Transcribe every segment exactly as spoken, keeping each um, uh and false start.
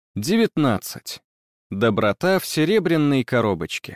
девятнадцать. Доброта в серебряной коробочке.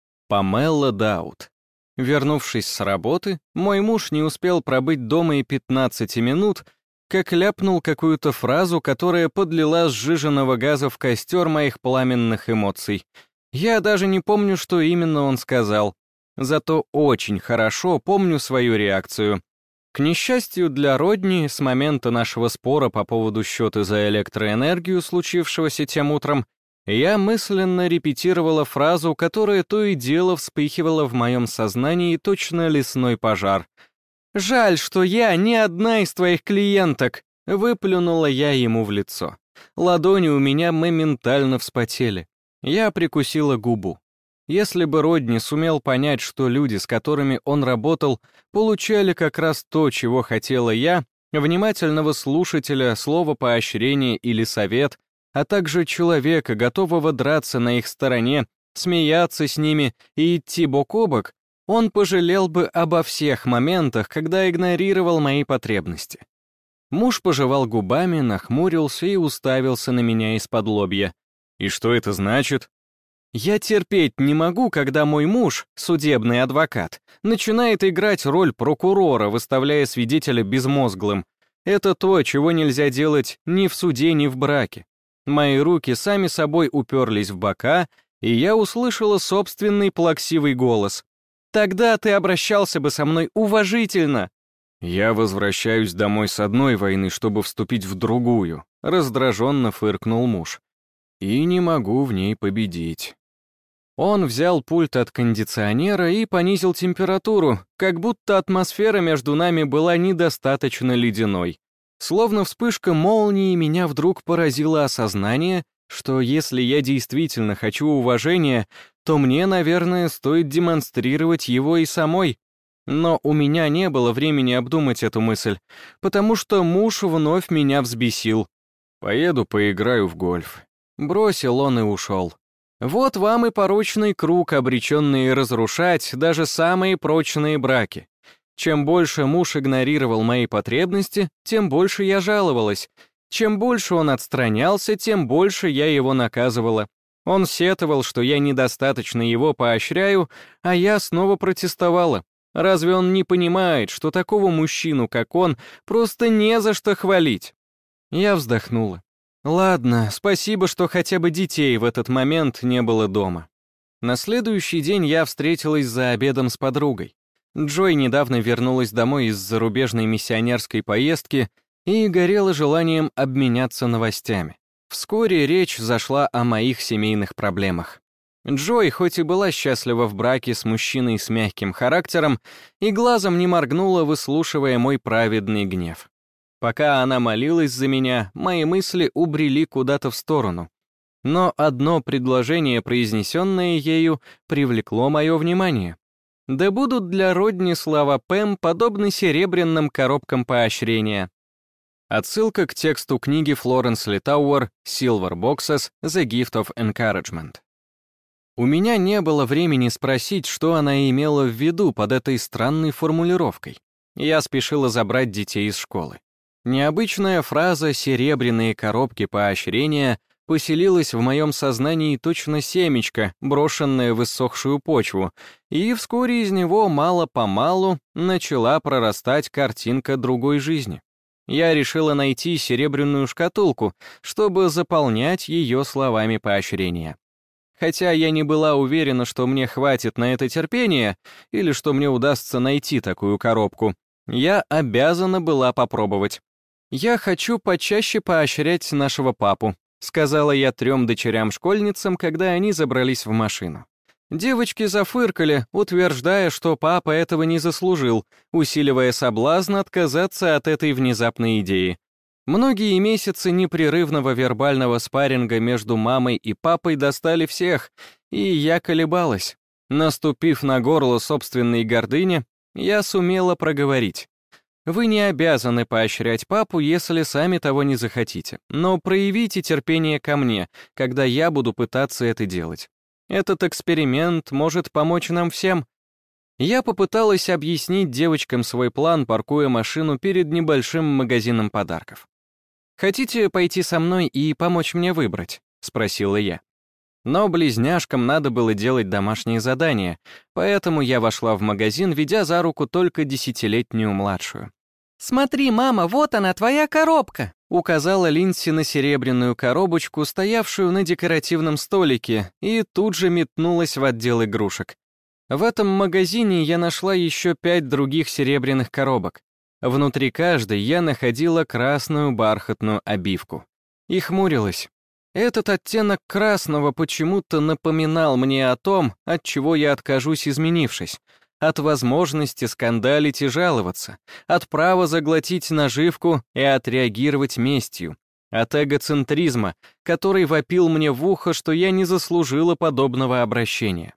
Памела Даут. Вернувшись с работы, мой муж не успел пробыть дома и пятнадцати минут, как ляпнул какую-то фразу, которая подлила сжиженного газа в костер моих пламенных эмоций. Я даже не помню, что именно он сказал, зато очень хорошо помню свою реакцию. К несчастью для Родни, с момента нашего спора по поводу счета за электроэнергию, случившегося тем утром, я мысленно репетировала фразу, которая то и дело вспыхивала в моем сознании точно лесной пожар. «Жаль, что я не одна из твоих клиенток», — выплюнула я ему в лицо. Ладони у меня моментально вспотели. Я прикусила губу. Если бы Родни сумел понять, что люди, с которыми он работал, получали как раз то, чего хотела я, внимательного слушателя, слово поощрения или совет, а также человека, готового драться на их стороне, смеяться с ними и идти бок о бок, он пожалел бы обо всех моментах, когда игнорировал мои потребности. Муж пожевал губами, нахмурился и уставился на меня из-под лобья. «И что это значит?» «Я терпеть не могу, когда мой муж, судебный адвокат, начинает играть роль прокурора, выставляя свидетеля безмозглым. Это то, чего нельзя делать ни в суде, ни в браке. Мои руки сами собой уперлись в бока, и я услышала собственный плаксивый голос. «Тогда ты обращался бы со мной уважительно!» «Я возвращаюсь домой с одной войны, чтобы вступить в другую», — раздраженно фыркнул муж. «И не могу в ней победить». Он взял пульт от кондиционера и понизил температуру, как будто атмосфера между нами была недостаточно ледяной. Словно вспышка молнии меня вдруг поразило осознание, что если я действительно хочу уважения, то мне, наверное, стоит демонстрировать его и самой. Но у меня не было времени обдумать эту мысль, потому что муж вновь меня взбесил. «Поеду поиграю в гольф». Бросил он и ушел. Вот вам и порочный круг, обреченный разрушать даже самые прочные браки. Чем больше муж игнорировал мои потребности, тем больше я жаловалась. Чем больше он отстранялся, тем больше я его наказывала. Он сетовал, что я недостаточно его поощряю, а я снова протестовала. Разве он не понимает, что такого мужчину, как он, просто не за что хвалить? Я вздохнула. Ладно, спасибо, что хотя бы детей в этот момент не было дома. На следующий день я встретилась за обедом с подругой. Джой недавно вернулась домой из зарубежной миссионерской поездки и горела желанием обменяться новостями. Вскоре речь зашла о моих семейных проблемах. Джой, хоть и была счастлива в браке с мужчиной с мягким характером, и глазом не моргнула, выслушивая мой праведный гнев. Пока она молилась за меня, мои мысли убрели куда-то в сторону. Но одно предложение, произнесенное ею, привлекло мое внимание. Да будут для Родни слова Пэм подобны серебряным коробкам поощрения. Отсылка к тексту книги Флоренс Литауэр «Silver Boxes: The Gift of Encouragement». У меня не было времени спросить, что она имела в виду под этой странной формулировкой. Я спешила забрать детей из школы. Необычная фраза «серебряные коробки поощрения» поселилась в моем сознании точно семечко, брошенное в иссохшую почву, и вскоре из него мало-помалу начала прорастать картинка другой жизни. Я решила найти серебряную шкатулку, чтобы заполнять ее словами поощрения. Хотя я не была уверена, что мне хватит на это терпения, или что мне удастся найти такую коробку, я обязана была попробовать. «Я хочу почаще поощрять нашего папу», сказала я трем дочерям-школьницам, когда они забрались в машину. Девочки зафыркали, утверждая, что папа этого не заслужил, усиливая соблазн отказаться от этой внезапной идеи. Многие месяцы непрерывного вербального спарринга между мамой и папой достали всех, и я колебалась. Наступив на горло собственной гордыни, я сумела проговорить. Вы не обязаны поощрять папу, если сами того не захотите, но проявите терпение ко мне, когда я буду пытаться это делать. Этот эксперимент может помочь нам всем. Я попыталась объяснить девочкам свой план, паркуя машину перед небольшим магазином подарков. «Хотите пойти со мной и помочь мне выбрать?» — спросила я. Но близняшкам надо было делать домашние задания, поэтому я вошла в магазин, ведя за руку только десятилетнюю младшую. «Смотри, мама, вот она, твоя коробка!» — указала Линдси на серебряную коробочку, стоявшую на декоративном столике, и тут же метнулась в отдел игрушек. В этом магазине я нашла еще пять других серебряных коробок. Внутри каждой я находила красную бархатную обивку. И хмурилась. Этот оттенок красного почему-то напоминал мне о том, от чего я откажусь, изменившись. От возможности скандалить и жаловаться, от права заглотить наживку и отреагировать местью, от эгоцентризма, который вопил мне в ухо, что я не заслужила подобного обращения.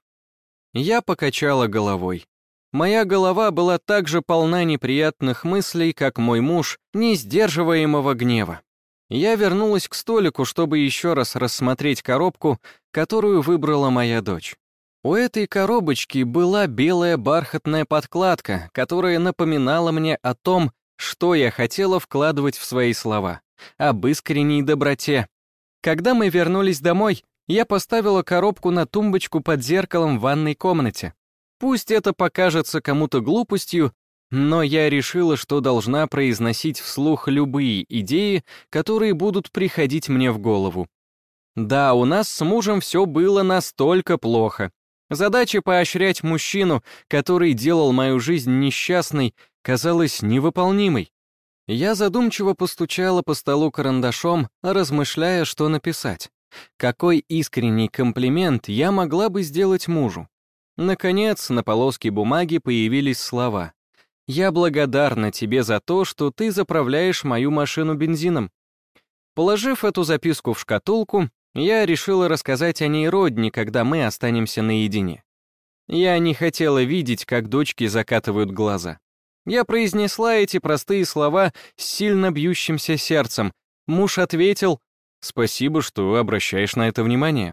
Я покачала головой. Моя голова была так же полна неприятных мыслей, как мой муж, несдерживаемого гнева. Я вернулась к столику, чтобы еще раз рассмотреть коробку, которую выбрала моя дочь. У этой коробочки была белая бархатная подкладка, которая напоминала мне о том, что я хотела вкладывать в свои слова, об искренней доброте. Когда мы вернулись домой, я поставила коробку на тумбочку под зеркалом в ванной комнате. Пусть это покажется кому-то глупостью, но я решила, что должна произносить вслух любые идеи, которые будут приходить мне в голову. Да, у нас с мужем все было настолько плохо. Задача поощрять мужчину, который делал мою жизнь несчастной, казалась невыполнимой. Я задумчиво постучала по столу карандашом, размышляя, что написать. Какой искренний комплимент я могла бы сделать мужу? Наконец, на полоске бумаги появились слова. «Я благодарна тебе за то, что ты заправляешь мою машину бензином». Положив эту записку в шкатулку, я решила рассказать о ней Родни, когда мы останемся наедине. Я не хотела видеть, как дочки закатывают глаза. Я произнесла эти простые слова с сильно бьющимся сердцем. Муж ответил: «Спасибо, что обращаешь на это внимание».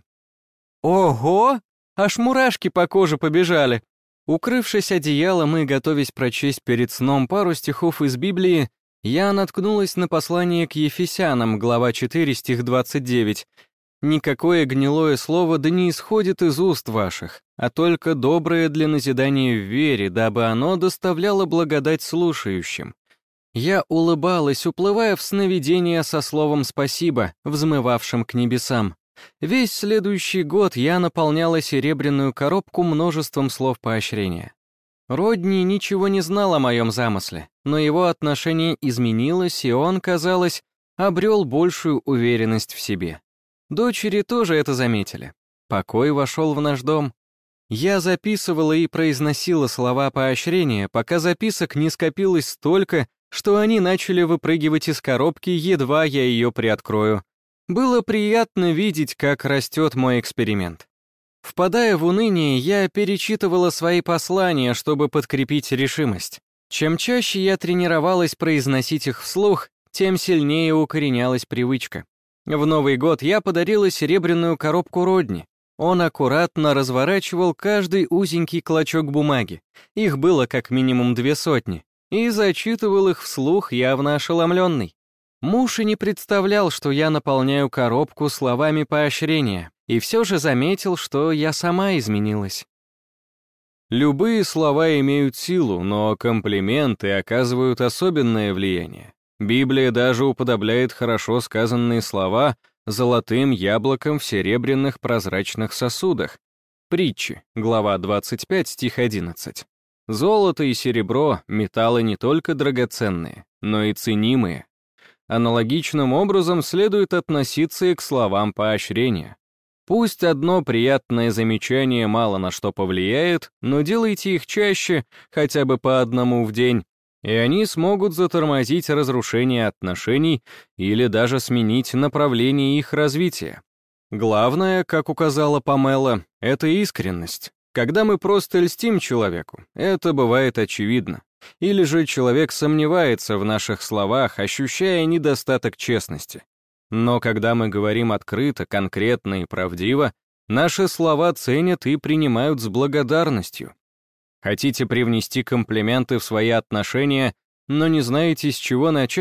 Ого! Аж мурашки по коже побежали. Укрывшись одеялом и готовясь прочесть перед сном пару стихов из Библии, я наткнулась на послание к Ефесянам, глава четыре, стих двадцать девять. «Никакое гнилое слово да не исходит из уст ваших, а только доброе для назидания в вере, дабы оно доставляло благодать слушающим». Я улыбалась, уплывая в сновидение со словом «спасибо», взмывавшим к небесам. Весь следующий год я наполняла серебряную коробку множеством слов поощрения. Родни ничего не знал о моем замысле, но его отношение изменилось, и он, казалось, обрел большую уверенность в себе. Дочери тоже это заметили. Покой вошел в наш дом. Я записывала и произносила слова поощрения, пока записок не скопилось столько, что они начали выпрыгивать из коробки, едва я ее приоткрою. Было приятно видеть, как растет мой эксперимент. Впадая в уныние, я перечитывала свои послания, чтобы подкрепить решимость. Чем чаще я тренировалась произносить их вслух, тем сильнее укоренялась привычка. В Новый год я подарила серебряную коробку Родни. Он аккуратно разворачивал каждый узенький клочок бумаги. Их было как минимум две сотни. И зачитывал их вслух, явно ошеломленный. Муж и не представлял, что я наполняю коробку словами поощрения, и все же заметил, что я сама изменилась. Любые слова имеют силу, но комплименты оказывают особенное влияние. Библия даже уподобляет хорошо сказанные слова золотым яблоком в серебряных прозрачных сосудах. Притчи, глава двадцать пять, стих одиннадцать. Золото и серебро — металлы не только драгоценные, но и ценимые. Аналогичным образом следует относиться и к словам поощрения. Пусть одно приятное замечание мало на что повлияет, но делайте их чаще, хотя бы по одному в день, и они смогут затормозить разрушение отношений или даже сменить направление их развития. Главное, как указала Памела, это искренность. Когда мы просто льстим человеку, это бывает очевидно. Или же человек сомневается в наших словах, ощущая недостаток честности. Но когда мы говорим открыто, конкретно и правдиво, наши слова ценят и принимают с благодарностью. Хотите привнести комплименты в свои отношения, но не знаете, с чего начать?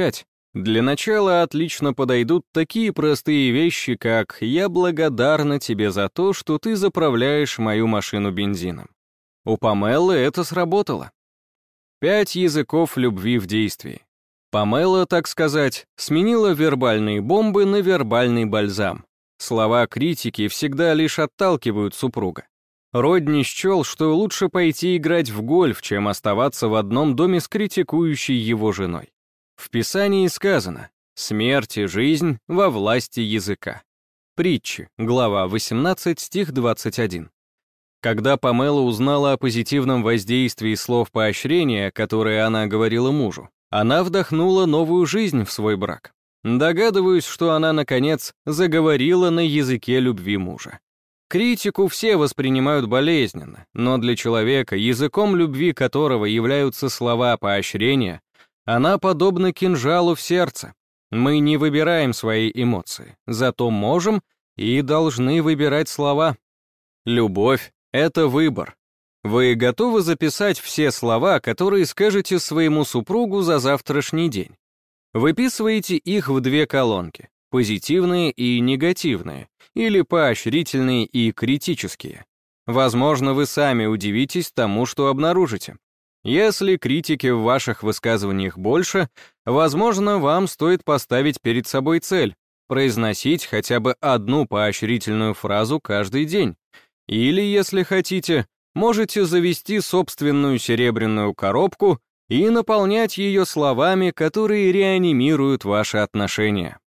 Для начала отлично подойдут такие простые вещи, как «я благодарна тебе за то, что ты заправляешь мою машину бензином». У Памелы это сработало. Пять языков любви в действии. Памела, так сказать, сменила вербальные бомбы на вербальный бальзам. Слова критики всегда лишь отталкивают супруга. Родни счел, что лучше пойти играть в гольф, чем оставаться в одном доме с критикующей его женой. В Писании сказано «Смерть и жизнь во власти языка». Притчи, глава восемнадцать, стих двадцать один. Когда Памела узнала о позитивном воздействии слов поощрения, которые она говорила мужу, она вдохнула новую жизнь в свой брак. Догадываюсь, что она, наконец, заговорила на языке любви мужа. Критику все воспринимают болезненно, но для человека, языком любви которого являются слова поощрения, она подобна кинжалу в сердце. Мы не выбираем свои эмоции, зато можем и должны выбирать слова. Любовь — это выбор. Вы готовы записать все слова, которые скажете своему супругу за завтрашний день? Выписываете их в две колонки — позитивные и негативные, или поощрительные и критические. Возможно, вы сами удивитесь тому, что обнаружите. Если критики в ваших высказываниях больше, возможно, вам стоит поставить перед собой цель — произносить хотя бы одну поощрительную фразу каждый день. Или, если хотите, можете завести собственную серебряную коробку и наполнять ее словами, которые реанимируют ваши отношения.